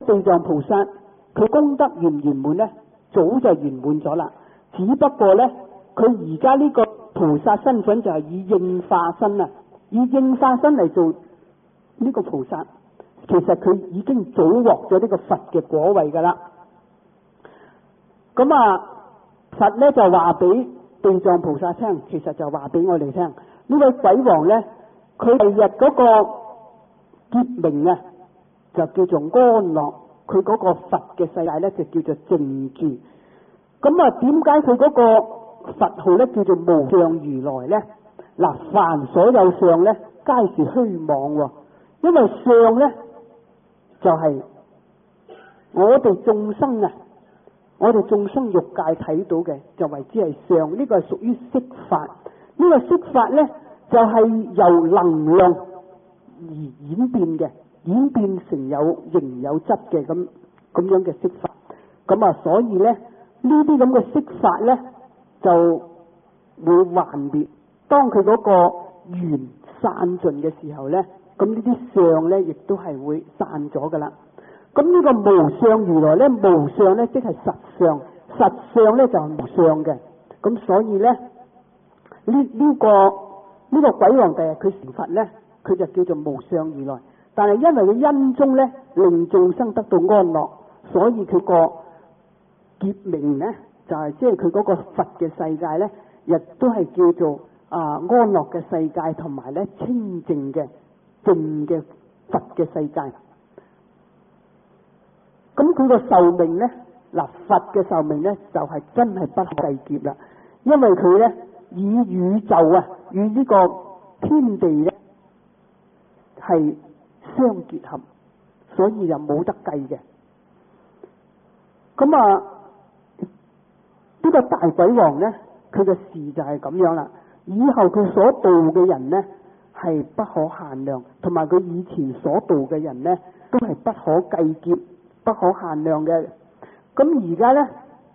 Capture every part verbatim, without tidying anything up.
地藏菩薩佢功德圓唔圓滿呢？早就圓滿咗啦，只不過呢，佢而家呢個菩薩身份就係以應化身啊，以應化身嚟做呢個菩薩，其實佢已經早獲咗呢個佛嘅果位噶啦。咁啊，佛呢就話俾地藏菩薩聽，其實就話俾我哋聽，呢位鬼王呢，佢第日嗰個結名啊，就叫做安樂，佢嗰個佛嘅世界呢，就叫做靜住。咁啊，點解佢嗰個佛號呢叫做無上如來呢？嗱，凡所有相呢，皆是虛妄喎，因為相呢，就係、是、我哋眾生啊，我哋眾生欲界睇到嘅就為之係相，呢、這個係屬於色法。呢、這個色法呢，就係、是、由能量而演變嘅，演變成有形有質嘅咁咁樣嘅色法。咁啊，所以呢，呢啲咁嘅色法呢，就會幻滅。當佢嗰個緣散盡嘅時候呢，咁呢啲相呢，亦都係會散咗噶啦。咁呢個無相如來呢，無相呢，即係實相，實相呢，就係無相嘅。咁所以呢，呢呢、呢個呢、呢個鬼王第日佢成佛呢，佢就叫做無相如來。但係因為佢因中呢，令眾生得到安樂，所以佢個結名呢，就係即係佢嗰個佛嘅世界呢，亦都係叫做啊安樂嘅世界，同埋呢清淨嘅淨嘅佛嘅世界。咁佢個壽命呢，嗱佛嘅壽命呢，就係、是、真係不可計劫啦，因為佢呢，以宇宙啊與呢個天地呢係相結合，所以就冇得計嘅。咁啊，呢、這個大鬼王呢，佢嘅事就係咁樣啦。以後佢所度嘅人呢，係不可限量，同埋佢以前所度嘅人呢，都係不可計劫、不可限量嘅。咁而家呢，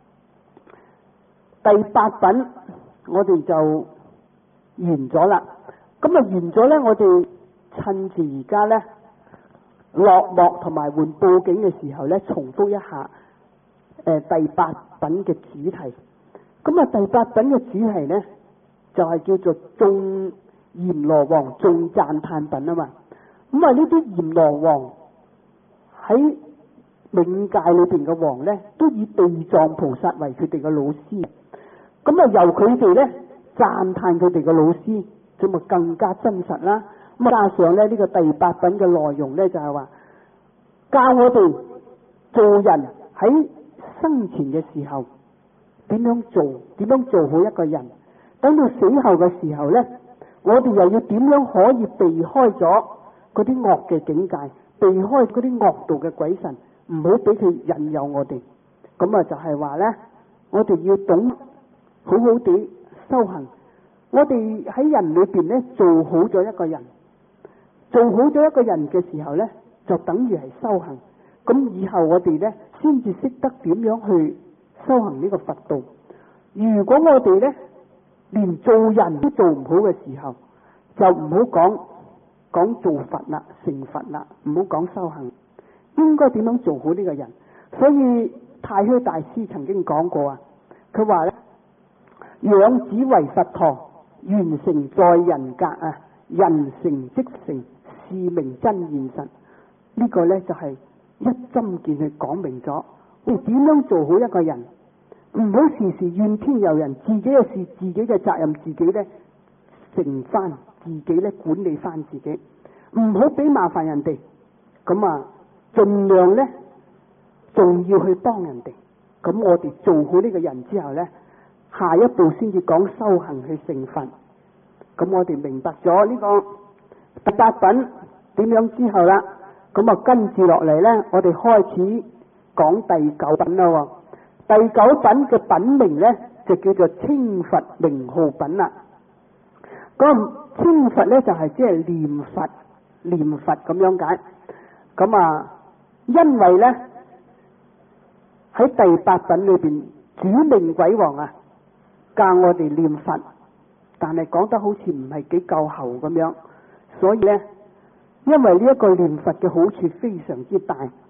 第八品我哋就完咗啦。咁啊完咗呢，我哋趁住而家呢，落幕同埋換報警嘅時候呢，重複一下誒、呃、第八品嘅主題。咁啊第八品嘅主題呢，就係、是、叫做眾閻羅王眾讚歎品啊嘛。咁啊呢啲閻羅王喺冥界裏邊嘅王呢，都以地藏菩薩為佢哋嘅老師。咁啊由佢哋呢讚歎佢哋嘅老師，咁啊更加真實啦。咁加上咧呢、這個第八品嘅內容呢，就係、是、話教我哋做人喺生前嘅時候點樣做，點樣做好一個人。等到死後嘅時候呢，我哋又要點樣可以避開咗嗰啲惡嘅境界，避開嗰啲惡道嘅鬼神，唔好俾佢引誘我哋。咁啊就係話呢，我哋要懂好好地修行。我哋喺人裏邊呢，做好咗一個人，做好咗一個人嘅時候呢，就等於係修行。咁以後我哋呢，先至識得點樣去修行呢個佛道。如果我哋呢，連做人都做唔好嘅時候，就唔好講講做佛啦，成佛啦，唔好講修行。應該點樣做好呢個人？所以太虛大師曾經講過啊，佢話呢，養子為佛陀，完成在人格啊，人成即成，是名真現實。呢、這個呢，就係、是、一針見血講明咗，你點樣做好一個人？唔好時時怨天尤人，自己嘅事、自己嘅責任，自己呢承翻，自己呢管理翻自己，唔好俾麻煩人哋。咁啊，盡量呢仲要去幫人哋。咁我哋做好呢個人之後呢，下一步先至講修行去成佛。咁我哋明白咗呢個第八品點樣之後啦，咁啊跟住落嚟呢，我哋開始講第九品啦。第九品嘅品名呢，就叫做稱佛名號品啦。咁稱佛呢，就係即係念佛念佛咁樣解。咁啊，因為呢，喺第八品裏邊，主命鬼王啊教我哋念佛，但係講得好似唔係幾夠喉咁樣，所以呢，因為呢一個念佛嘅好處非常之大，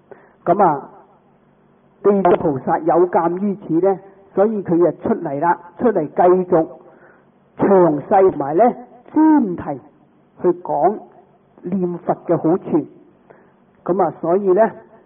咁啊，地藏菩薩有鑒於此呢，所以佢就出嚟啦，出嚟繼續詳細同埋咧專題去講念佛嘅好處。咁啊，所以咧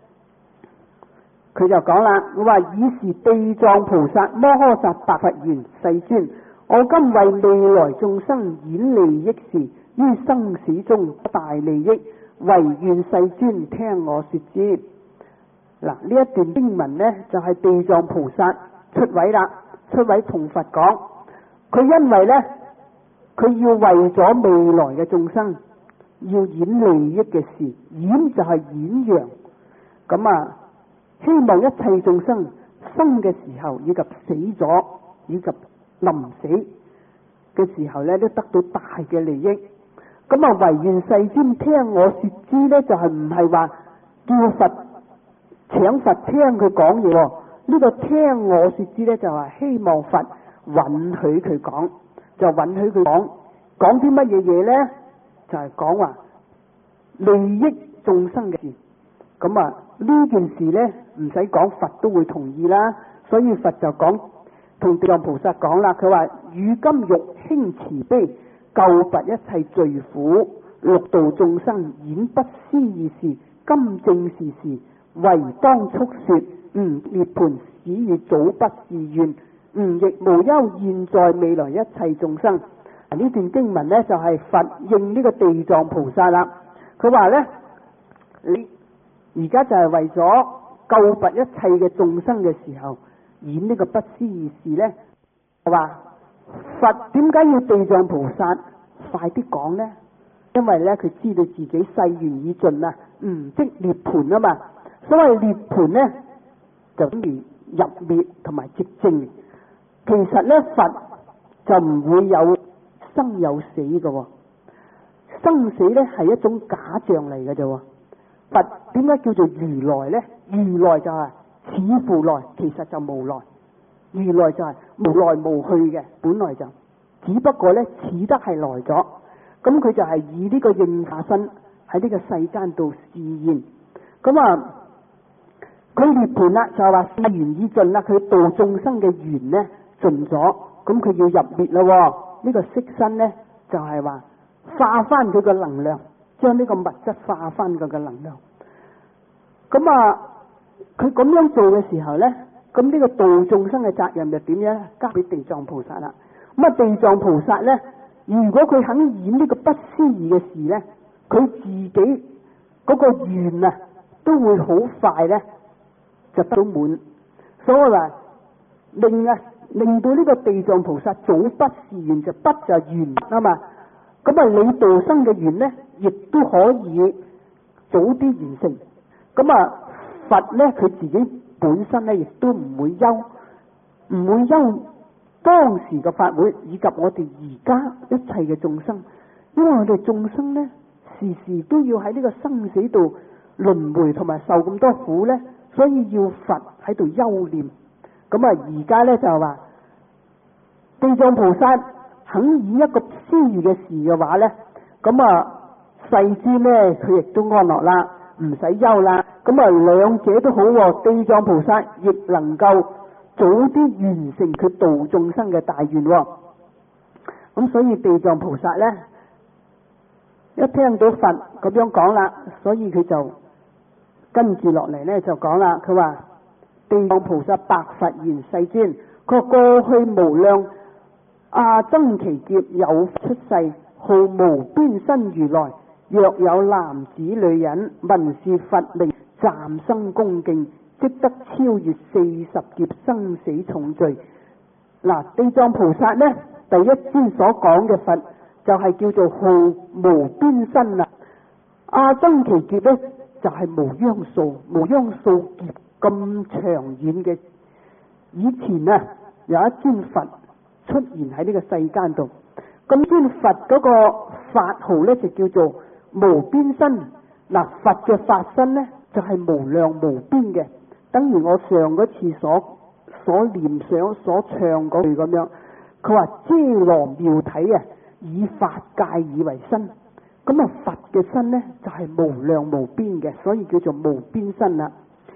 佢就講啦，我話以是地藏菩薩摩訶薩白佛言：世尊，我今為未來眾生演利益事，於生死中大利益，唯願世尊聽我說之。嗱，呢一段經文呢，就係、是、地藏菩薩出位啦，出位同佛講，佢因為呢，佢要為咗未來嘅眾生要演利益嘅事，演就係演揚，咁啊希望一切眾生生嘅時候以及死咗以及臨死嘅時候呢，都得到大嘅利益。咁啊唯願世尊聽我說之呢，就係唔係話叫佛請佛聽佢講嘢，呢、這個聽我說之呢，就係希望佛允許佢講，就允許佢講，講啲乜嘢嘢呢？就係講話利益眾生嘅事。咁啊呢件事呢，唔使講，佛都會同意啦。所以佛就講同地藏菩薩講啦，佢話汝今欲興慈悲，救拔一切罪苦，六道眾生演不思議事，今正是時，唯當速說，吾涅槃使汝早不自願，吾亦無憂現在未來一切眾生。呢段經文呢，就係、是、佛應呢個地藏菩薩啦。佢話呢，你而家就係為咗救拔一切嘅眾生嘅時候演呢個不思議事呢，話佛點解要地藏菩薩快啲講呢？因為呢，佢知道自己世緣已盡啦，唔即涅槃啊嘛。所謂涅槃呢，就等於入滅同埋寂靜。其實呢，佛就唔會有生有死嘅，生死呢係一種假象嚟嘅啫。佛點解叫做如來呢？如來就係似乎來，其實就無來。如來就係無來無去嘅，本來就只不過呢，似得係來咗。咁佢就係以呢個應化身喺呢個世間度示現。咁啊，佢涅槃啦，就係話世緣已盡啦，佢度眾生嘅緣呢盡咗，咁佢要入滅咯。呢、這個色身呢，就係、是、話化翻佢嘅能量，將呢個物質化翻佢嘅能量。咁啊，佢咁樣做嘅時候呢，咁呢個度眾生嘅責任就點樣交俾地藏菩薩啦。咁啊，地藏菩薩呢，如果佢肯演呢個不思議嘅事呢，佢自己嗰個願啊，都會好快呢就得到滿。所以話令啊。令到呢個地藏菩薩早不是緣，就不就緣啊嘛。咁啊，你度生嘅緣呢，亦都可以早啲完成。咁啊，佛呢，佢自己本身呢，亦都唔會憂，唔會憂當時嘅法會以及我哋而家一切嘅眾生，因為我哋眾生呢，時時都要喺呢個生死度輪迴同埋受咁多苦呢，所以要佛喺度憂念。咁啊，而家咧就係話地藏菩薩肯演一個思議嘅事嘅話咧，咁啊世尊咧佢亦都安樂啦，唔使憂啦。咁啊兩者都好，地藏菩薩亦能夠早啲完成佢度眾生嘅大願。咁所以地藏菩薩咧一聽到佛咁樣講啦，所以佢就跟住落嚟咧就講啦，佢話。地藏菩薩白佛言：世尊，佢過去無量阿僧祇劫有出世，號無邊身如來。若有男子女人聞是佛名，暫生恭敬，即得超越四十劫生死重罪。嗱，地藏菩薩呢，第一先所講嘅佛就係叫做號無邊身啦。阿僧祇劫呢，就係、是、無央數，無央數劫。咁長遠嘅，以前啊有一尊佛出現喺呢個世間度，咁尊佛嗰個法號呢，就叫做無邊身。嗱，佛嘅法身呢，就係、是、無量無邊嘅，等於我上嗰次所所念想所唱嗰句咁樣。佢話遮羅妙體啊，以法界以為身。咁啊佛嘅身呢，就係、是、無量無邊嘅，所以叫做無邊身啦。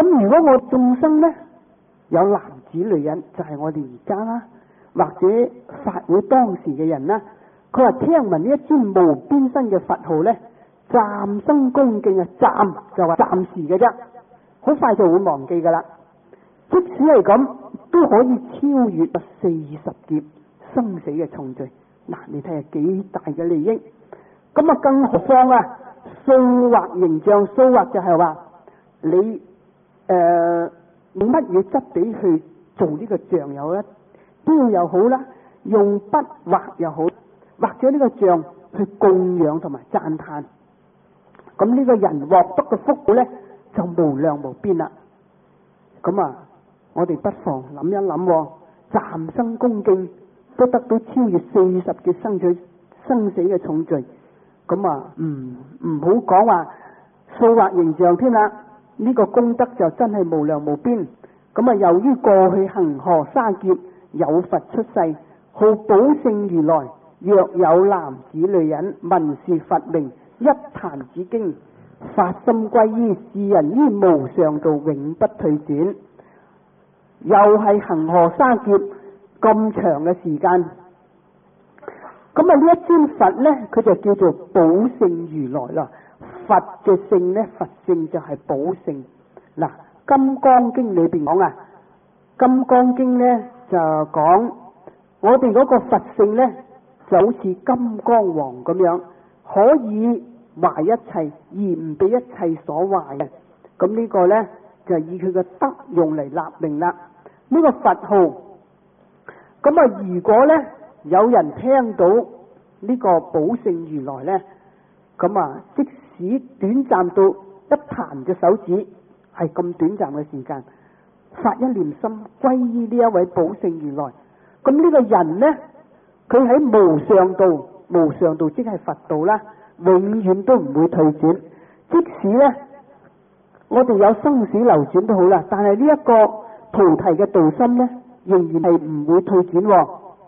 咁如果我眾生呢，有男子女人，就係、是、我哋而家啦，或者法會當時嘅人啦，佢話聽聞呢一尊無邊身嘅佛號呢，暫生恭敬啊，暫就話暫時嘅啫，好快就會忘記噶啦。即使係咁，都可以超越四十劫生死嘅重罪。嗱，你睇下幾大嘅利益。咁啊，更何況啊，塑畫形象，塑畫就係話你誒用乜嘢質地去做呢個像有咧？雕又好啦，用筆畫又好，或者呢個像去供養同埋讚歎。咁呢個人獲得嘅福報咧，就無量無邊啦。咁啊，我哋不妨諗一諗，暫生恭敬都得到超越四十嘅生罪生死嘅重罪。咁啊，唔唔好講話塑畫形象添啦，呢個功德就真係無量無邊。咁啊，由於過去恒河沙劫有佛出世，號寶性如來，若有男子女人聞是佛名，一彈指經，發心歸依，是人於無上道永不退轉。又係恒河沙劫咁長嘅時間，咁啊呢一尊佛呢，佢就叫做寶性如來啦。佛嘅性呢，佛性就係寶性。嗱，《金剛經》裏邊講啊，《金剛經》呢就講我哋嗰個佛性呢，就好似金剛王咁樣，可以壞一切而唔俾一切所壞嘅。咁呢個呢，就以佢嘅德用嚟立名啦。呢個佛號，咁啊如果呢有人聽到呢個寶性如來呢，咁啊即使短暫到一彈嘅手指，係咁短暫嘅時間，發一念心歸依呢一位寶性如來，咁呢個人呢，佢喺無上道，無上道即係佛道啦，永遠都唔會退轉。即使呢我哋有生死流轉都好啦，但係呢一個菩提嘅道心呢，仍然係唔會退轉。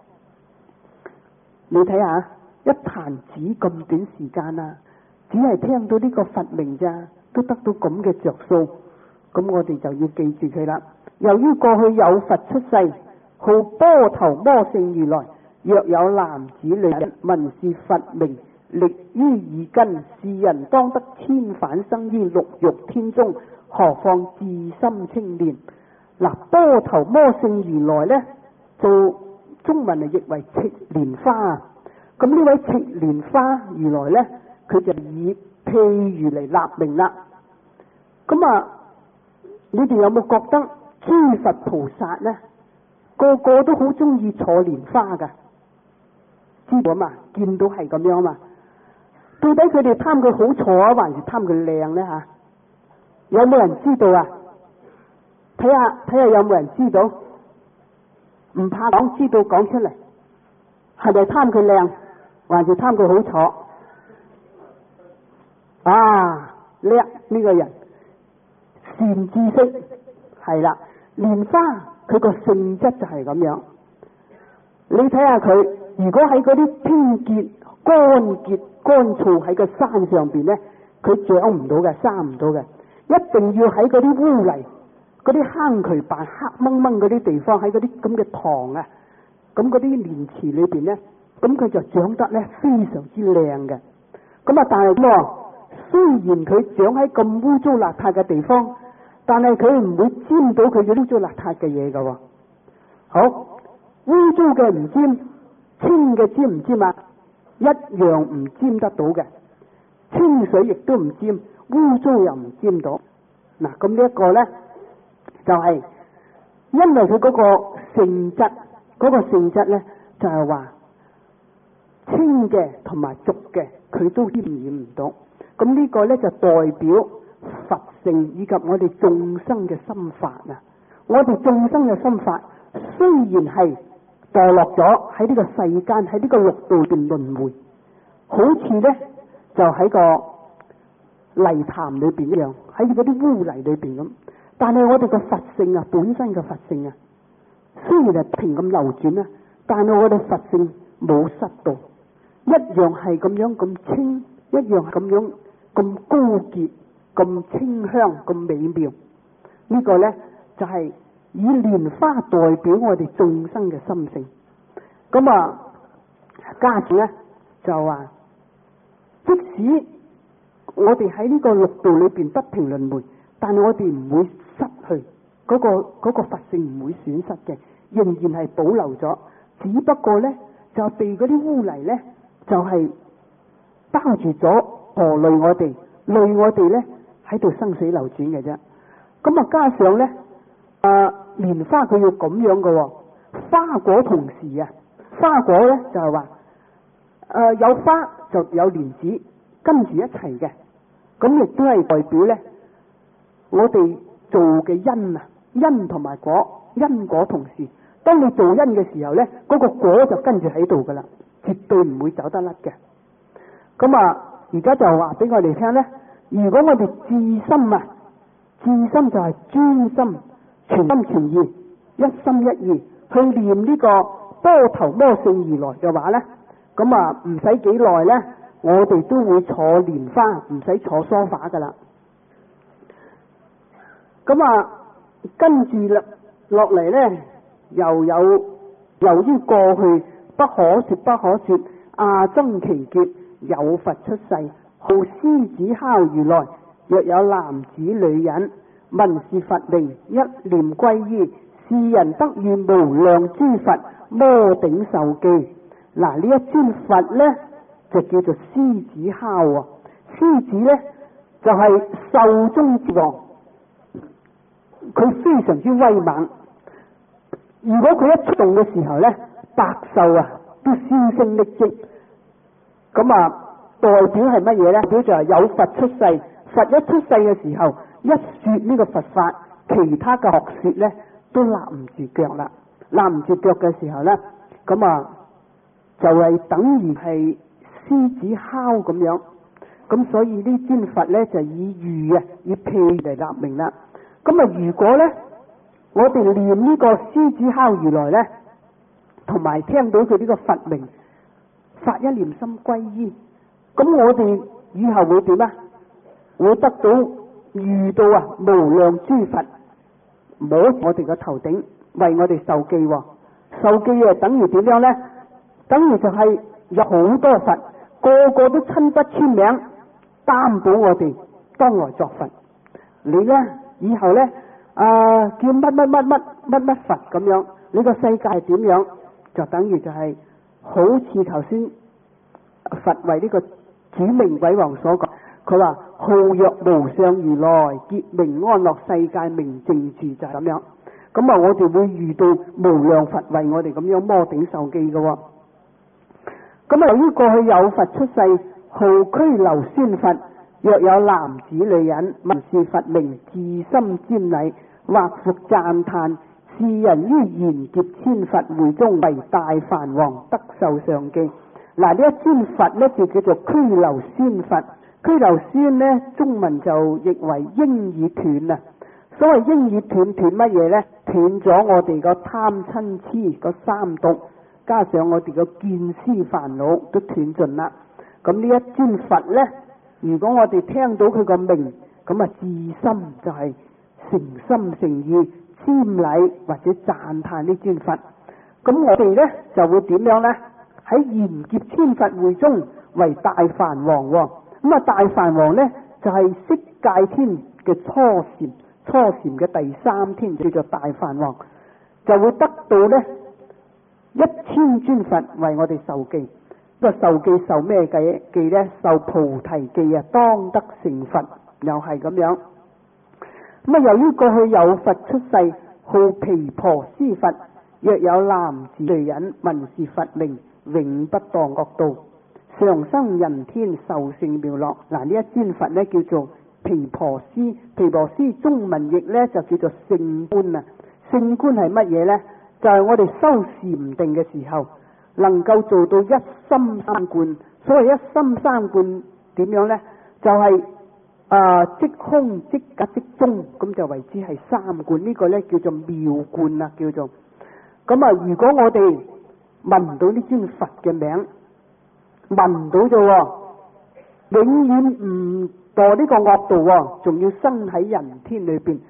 你睇下，一彈指咁短時間啊，只係聽到呢個佛名咋，都得到咁嘅着數。咁我哋就要記住佢啦。由於過去有佛出世，號波頭摩性如來，若有男子女人聞是佛名，力於耳根，是人當得千返生於六欲天中，何況自心清練。嗱，波頭摩性如來呢，做中文啊譯為赤蓮花啊。咁呢位赤蓮花如來呢，佢就以譬喻嚟立名啦。咁啊，你哋有冇覺得諸佛菩薩呢，個個都好中意坐蓮花噶？知道嘛？見到係咁樣嘛？到底佢哋貪佢好坐啊，還是貪佢靚呢？吓？有冇人知道啊？睇下睇下有冇人知道？唔怕講，知道講出嚟，係咪貪佢靚，還是貪佢好坐？啊，叻呢個人，善知識，係啦。蓮花佢個性質就係咁樣。你睇下佢，如果喺嗰啲偏結、乾結、乾燥喺個山上邊呢，佢長唔到嘅，生唔到嘅，一定要喺嗰啲污泥、嗰啲坑渠扮黑掹掹嗰啲地方，喺嗰啲咁嘅塘啊，咁嗰啲蓮池裏邊呢，咁佢就長得呢非常之靚嘅。咁啊，但係咁，雖然佢長喺咁污糟邋遢嘅地方，但係佢唔會沾到佢嘅污糟邋遢嘅嘢噶。好，污糟嘅唔沾，清嘅沾唔沾啊？一樣唔沾得到嘅。清水亦都唔沾，污糟又唔沾到。嗱，咁呢一個呢，就係、是、因為佢嗰個性質，嗰、那個性質呢，就係、是、話清嘅同埋濁嘅，佢都沾染唔到。咁呢個呢，就代表佛性以及我哋眾生嘅心法啊！我哋眾生嘅心法雖然係墮落咗喺呢個世間，喺呢個六道邊輪迴，好似呢就喺個泥潭裏邊一樣，喺嗰啲污泥裏邊咁。但係我哋嘅佛性啊，本身嘅佛性啊，雖然係平咁流轉啊，但係我哋佛性冇失到，一樣係咁樣咁清，一樣係咁樣咁高潔、咁清香、咁美妙。 呢個呢，就係以蓮花代表我哋眾生嘅心性。咁啊，家主呢就話，即使我哋喺呢個六道裏邊不停輪迴，但係我哋唔會失去嗰個嗰個佛性，唔會損失嘅，仍然係保留咗。只不過呢，就被嗰啲污泥呢，就係包住咗，拖累我哋，累我哋呢喺度生死流轉嘅啫。咁啊，加上呢，啊蓮花佢要咁樣嘅喎，花果同時啊，花果呢就係話，誒有花就有蓮子跟住一齊嘅，咁亦都係代表呢，我哋做嘅因啊，因同埋果，因果同時。當你做因嘅時候呢，嗰個果就跟住喺度噶啦，絕對唔會走得甩嘅。咁啊，而家就話俾我哋聽呢，如果我哋至心啊，至心就係專心、全心全意、一心一意去念呢個波頭摩聖而來嘅話呢，咁啊唔使幾耐呢，我哋都會坐蓮花，唔使坐梳化噶啦。咁啊，跟住落落嚟呢。又有由於過去不可說不可說，亞僧祇劫有佛出世，號獅子吼如來，若有男子女人聞是佛名，一念歸依，是人得遇無量諸佛摩頂受記。嗱，呢一尊佛呢，就叫做獅子吼啊！獅子呢，就係、是、獸中之王，佢非常之威猛。如果佢一出動嘅時候呢，百獸啊都銷聲匿跡。咁啊，代表係乜嘢呢？代表就係有佛出世，佛一出世嘅時候，一說呢個佛法，其他嘅學說呢都立唔住腳啦。立唔住腳嘅時候呢，咁啊就係、是、等於係獅子吼咁樣。咁所以呢尊佛呢，就以喻啊，以譬嚟立名啦。咁啊，如果呢，我哋念呢個獅子吼如來呢，同埋聽到佢呢個佛名，發一念心歸依，咁我哋以後會點啊？會得到遇到啊無量諸佛摸我哋個頭頂，為我哋受記。受記啊，等於點樣呢？等於就係有好多佛，個個都親筆簽名擔保我哋當來作佛。你呢，以後呢，啊，叫乜乜乜乜乜乜佛咁樣，你個世界係點樣？就等於就係好似頭先佛為呢個主命鬼王所講，佢話號若無上如來，結名安樂世界明淨住，就係咁樣。咁啊，我哋會遇到無量佛為我哋咁樣摩頂受記嘅。咁啊，由於過去有佛出世，號拘留孫佛。若有男子女人聞是佛名，自心瞻禮，或復讚歎，是人於賢劫千佛會中為大梵王，得受上記。嗱，呢一尊佛呢，就叫做拘留孫佛。拘留孫呢，中文就譯為應耳斷啊。所謂應耳斷，斷乜嘢呢？斷咗我哋個貪嗔癡個三毒，加上我哋個見思煩惱都斷盡啦。咁呢一尊佛呢，如果我哋聽到佢個名，咁啊自心就係誠心誠意瞻禮或者讚歎呢尊佛。咁我哋呢就會點樣呢？喺賢劫千佛會中為大梵王。咁啊大梵王呢，就係色界天嘅初禪，初禪嘅第三天叫做大梵王，就會得到呢一千尊佛為我哋受記。個受記受咩記記呢？受菩提記啊，當得成佛，又係咁樣。咁啊，由於過去有佛出世，號毗婆尸佛，若有男子女人聞是佛名，永不墮惡道，常生人天，受勝妙樂。嗱，呢一尊佛呢，叫做毗婆尸，毗婆尸中文譯呢，就叫做勝觀啊。勝觀係乜嘢呢？就係、是、我哋修禪定嘅時候，能夠做到一心三觀。所謂一心三觀點樣呢？就係、是、啊、呃、即空即格即中，咁就為之係三觀。呢、這個呢，叫做妙觀啊，叫做。咁啊，如果我哋聞唔到呢尊佛嘅名，聞唔到啫，永遠唔墮呢個惡道，仲要生喺人天裏邊，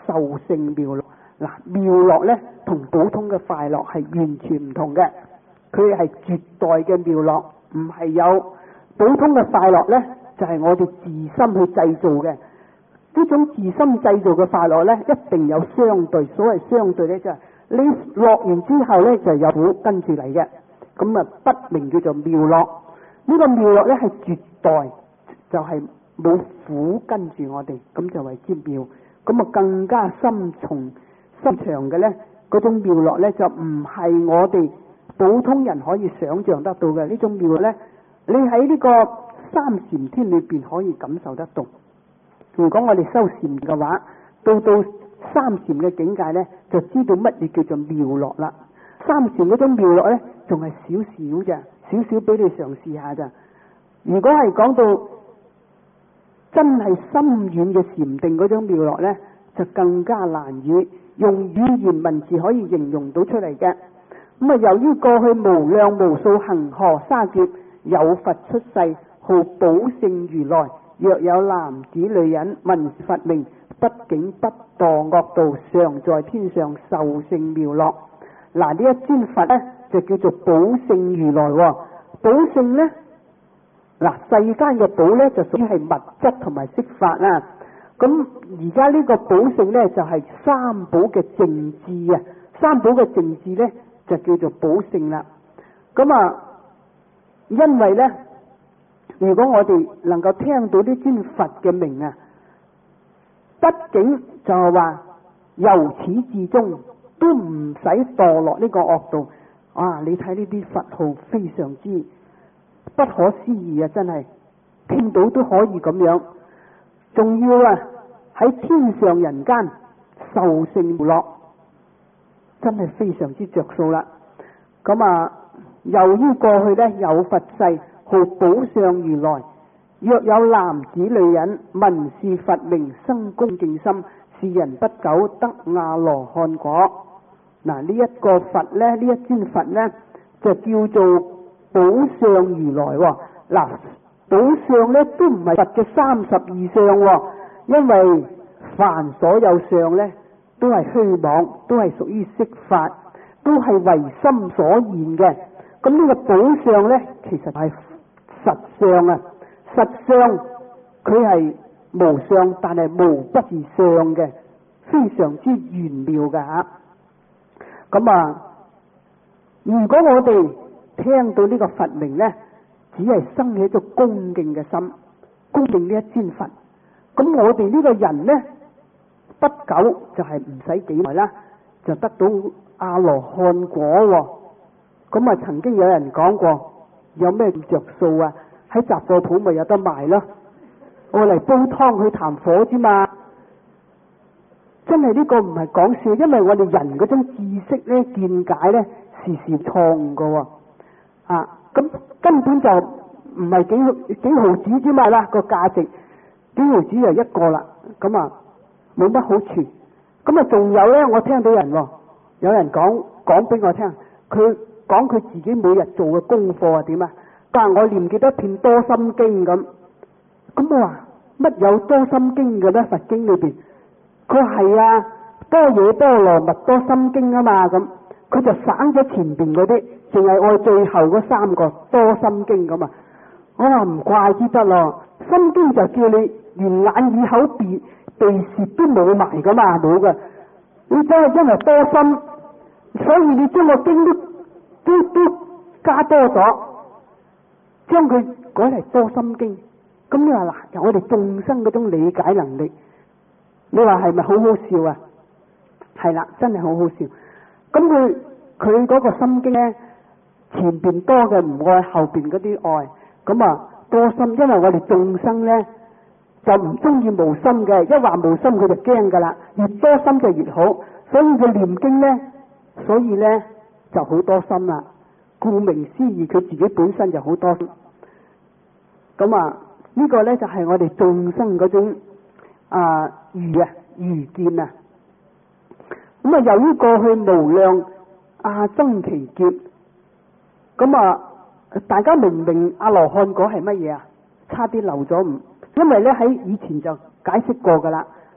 壽性妙樂。嗱，妙樂咧同普通嘅快樂係完全唔同嘅，佢係絕代嘅妙樂，唔係有普通嘅快樂咧，就係、是、我哋自心去製造嘅。呢種自心製造嘅快樂咧，一定有相對。所謂相對咧，就係、是、你樂完之後咧，就有苦跟住嚟嘅。咁啊，筆名叫做妙樂。呢、這個妙樂咧係絕代，就係、是、冇苦跟住我哋，咁就為之妙。咁啊，更加深重深長嘅咧，嗰種妙樂咧就唔係我哋普通人可以想象得到嘅。呢種妙樂咧，你喺呢個三禪天裏邊可以感受得到。如果我哋修禪嘅話，到到三禪嘅境界咧，就知道乜嘢叫做妙樂啦。三禪嗰種妙樂咧，仲係少少咋，少少俾你嘗試下咋。如果係講到真係深遠嘅禪定嗰種妙樂咧，就更加難以用語言文字可以形容到出嚟嘅。咁啊，由於過去無量無數恒河沙劫，有佛出世號寶性如來，若有男子女人聞佛名，不竟不墮惡道，常在天上受勝妙樂。嗱，呢一尊佛咧就叫做寶性如來。寶性咧，嗱，世間嘅寶咧就屬於係物質同埋色法啦。咁而家呢個寶性咧就係三寶嘅淨智啊，三寶嘅淨智咧就叫做寶性啦。咁啊，因為咧，如果我哋能夠聽到呢尊佛嘅名啊，畢竟就係話由始至終都唔使墮落呢個惡道。啊，你睇呢啲佛號非常之不可思議啊！真係聽到都可以咁樣，仲要啊喺天上人間受勝妙樂，真係非常之着數啦。咁啊，由於過去咧有佛世號寶相如來，若有男子女人聞是佛名，生恭敬心，是人不久得阿羅漢果。嗱，呢一個佛咧，呢一尊佛咧就叫做寶相如來。嗱，寶相咧都唔係佛嘅三十二相，因為凡所有相咧都係虛妄，都係屬於色法，都係唯心所現嘅。咁呢個寶相咧其實係實相啊，實相佢係無相，但係無不是相嘅，非常之玄妙嘅吓。咁啊，如果我哋聽到呢個佛名咧，只係生起一種恭敬嘅心，恭敬呢一尊佛，咁我哋呢個人咧，不久就係唔使幾耐啦，就得到阿羅漢果。咁啊，曾經有人講過，有咩着數啊？喺雜貨鋪咪有得賣咯，我嚟煲湯去談火之嘛。真係呢個唔係講笑，因為我哋人嗰種知識咧、見解咧，時時錯誤噶。啊，咁根本就唔係幾幾毫子之嘛啦，個價值幾毫子就一個啦，咁啊冇乜好處。咁啊仲有咧，我聽到人有人講講俾我聽，佢講佢自己每日做嘅功課係點啊？但係我念幾多遍多心經咁，咁我話乜有多心經嘅咧？佛經裏邊。佢係啊，多嘢多羅蜜多心經啊嘛，咁佢就省咗前邊嗰啲，淨係愛最後嗰三個多心經咁啊。我話唔怪之得咯，心經就叫你連眼耳口鼻鼻舌都冇埋噶嘛，冇噶。你真係因為多心，所以你將個經都都都加多咗，將佢改嚟多心經。咁你話嗱，由我哋眾生嗰種理解能力。你話係咪好好笑啊？係啦，真係好好笑。咁佢佢嗰個心經咧，前邊多嘅唔愛，後邊嗰啲愛。咁啊多心，因為我哋眾生咧就唔中意無心嘅，一話無心佢就驚噶啦，越多心就越好。所以佢念經咧，所以咧就好多心啦。顧名思義，佢自己本身就好多心。咁啊呢個咧就係我哋眾生嗰種。啊愚啊愚見啊，咁啊由於過去無量阿僧祇劫，咁啊大家明唔明阿羅漢果係乜嘢啊？差啲漏咗唔，因為咧喺以前就解釋過噶啦。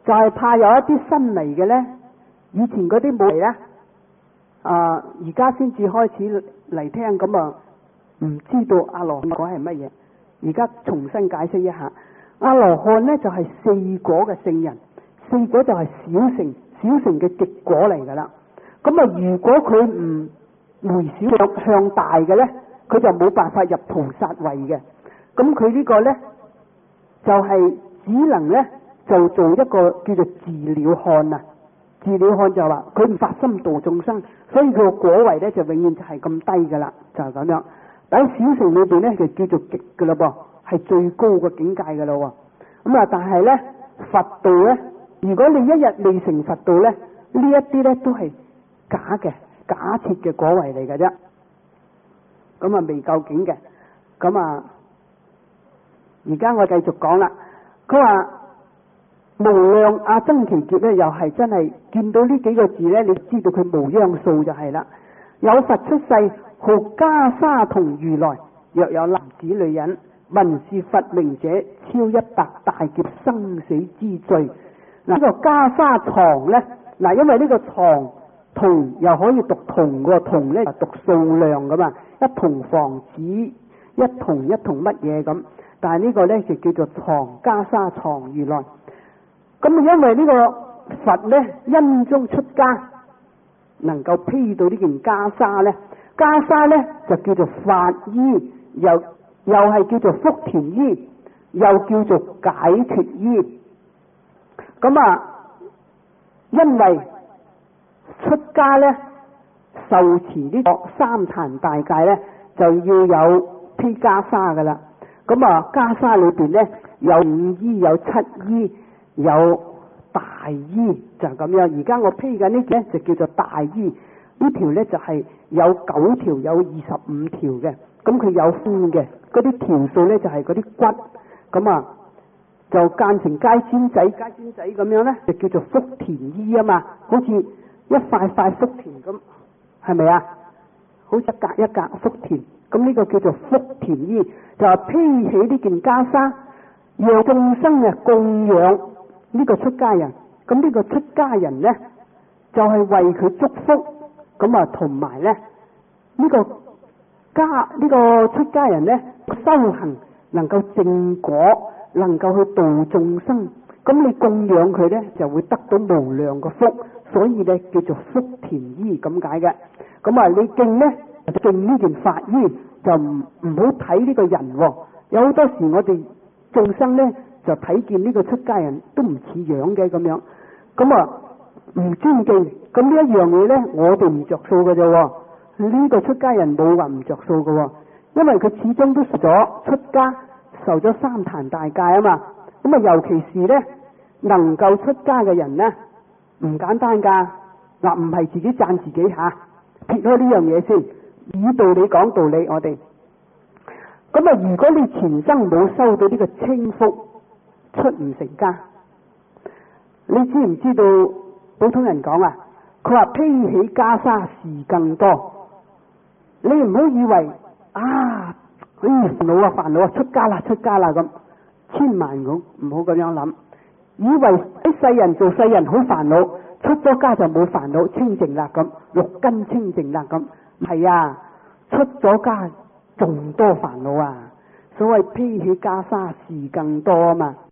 就係怕有一啲新嚟嘅咧，以前嗰啲冇嚟咧，啊而家先至開始嚟聽，咁啊唔知道阿羅漢果係乜嘢。而家重新解釋一下，阿羅漢咧就係四果嘅聖人，四果就係小乘，小乘嘅極果嚟噶啦。咁啊，如果佢唔回小向向大嘅咧，佢就冇辦法入菩薩位嘅。咁佢呢個咧就係、是、只能咧就做一個叫做自了漢啊。自了漢就話佢唔發心度眾生，所以佢個果位咧就永遠就係咁低噶啦，就係、是、咁樣。喺小乘裏邊咧就叫做極噶啦噃，係最高嘅境界噶啦。咁啊，但係咧佛道咧，如果你一日未成佛道咧，呢一啲咧都係假嘅、假設嘅果位嚟嘅啫。咁啊未夠境嘅。咁啊，而家我繼續講啦。佢話無量阿僧祇劫咧，又係真係見到呢幾個字咧，你知道佢無央數就係啦。有佛出世，號袈裟童如來，若有男子女人，聞是佛名者，超一百大劫生死之罪。嗱，呢個袈裟幢咧，嗱，因為呢個幢童又可以讀童嘅，童咧讀數量噶嘛，一童房子，一童一童乜嘢咁，但係呢個咧就叫做幢，袈裟幢如來。咁因為呢個佛咧因中出家，能夠披到呢件袈裟咧，袈裟咧就叫做法衣，又又係叫做福田衣，又叫做解脫衣。咁啊，因為出家咧受持呢個三壇大戒咧，就要有披袈裟噶啦。咁啊，袈裟裏邊咧有五衣，有七衣，有大衣，就係咁樣。而家我披緊呢件咧就叫做大衣，呢條咧就係有九條，有二十五條嘅。咁佢有分嘅，嗰啲條數咧就係嗰啲骨。咁啊就間成街尖仔、街尖仔咁樣咧，就叫做福田衣啊嘛，好似一塊塊福田咁，係咪啊？好似一格一格福田，咁呢個叫做福田衣，就係披起呢件袈裟，讓眾生嘅供養呢個出家人。咁呢個出家人咧，就係、是、為佢祝福，咁啊同埋咧呢、這個家呢、這個出家人咧修行能夠正果。能夠去度眾生，咁你供養佢咧，就會得到無量嘅福，所以咧叫做福田衣咁解嘅。咁啊，你敬咧敬呢件法衣，就唔唔好睇呢個人、哦。有好多時我哋眾生咧就睇見呢個出家人都唔似樣嘅咁樣，咁啊唔尊敬。咁呢一樣嘢咧，我哋唔着數嘅啫。呢、這個出家人冇話唔着數嘅，因為佢始終都受咗出家。受咗三壇大戒啊嘛，咁啊尤其是咧能夠出家嘅人咧唔簡單噶，嗱唔係自己讚自己吓，撇開呢樣嘢先，以道理講道理我哋。咁啊如果你前生冇收到呢個清福，出唔成家，你知唔知道普通人講啊？佢話披起袈裟事更多，你唔好以為啊。哎煩惱啊煩惱啊，出家啦出家啦咁，千萬咁唔好咁樣諗，以為喺世人做世人好煩惱，出咗家就冇煩惱，清淨啦咁，六根清淨啦咁，係啊，出咗家仲多煩惱啊，所謂披起袈裟事更多啊嘛。